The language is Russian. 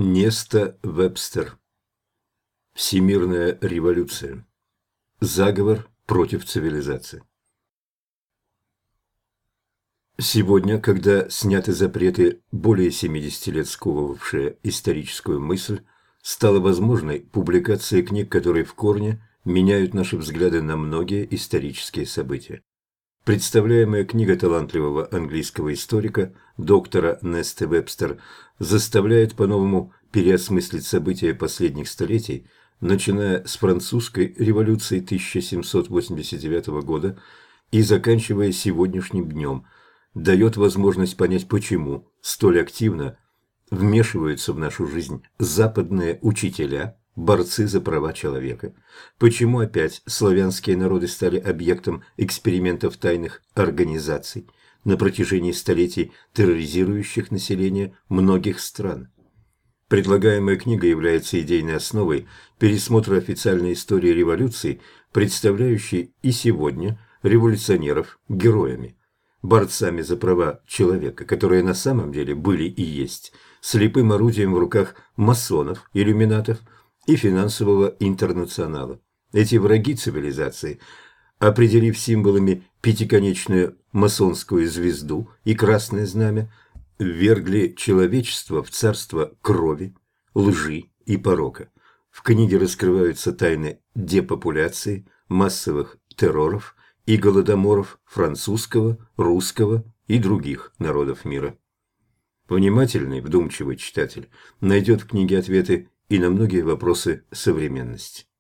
Неста Вебстер. Всемирная революция. Заговор против цивилизации. Сегодня, когда сняты запреты, более 70 лет сковывавшие историческую мысль, стала возможной публикация книг, которые в корне меняют наши взгляды на многие исторические события. Представляемая книга талантливого английского историка, доктора Несты Вебстер, заставляет по-новому переосмыслить события последних столетий, начиная с французской революции 1789 года и заканчивая сегодняшним днем, дает возможность понять, почему столь активно вмешиваются в нашу жизнь западные учителя, борцы за права человека, почему опять славянские народы стали объектом экспериментов тайных организаций на протяжении столетий, терроризирующих население многих стран. Предлагаемая книга является идейной основой пересмотра официальной истории революций, представляющей и сегодня революционеров героями, борцами за права человека, которые на самом деле были и есть слепым орудием в руках масонов, иллюминатов и финансового интернационала. Эти враги цивилизации, определив символами пятиконечную масонскую звезду и красное знамя, ввергли человечество в царство крови, лжи и порока. В книге раскрываются тайны депопуляции, массовых терроров и голодоморов французского, русского и других народов мира. Внимательный, вдумчивый читатель найдет в книге ответы и на многие вопросы современности.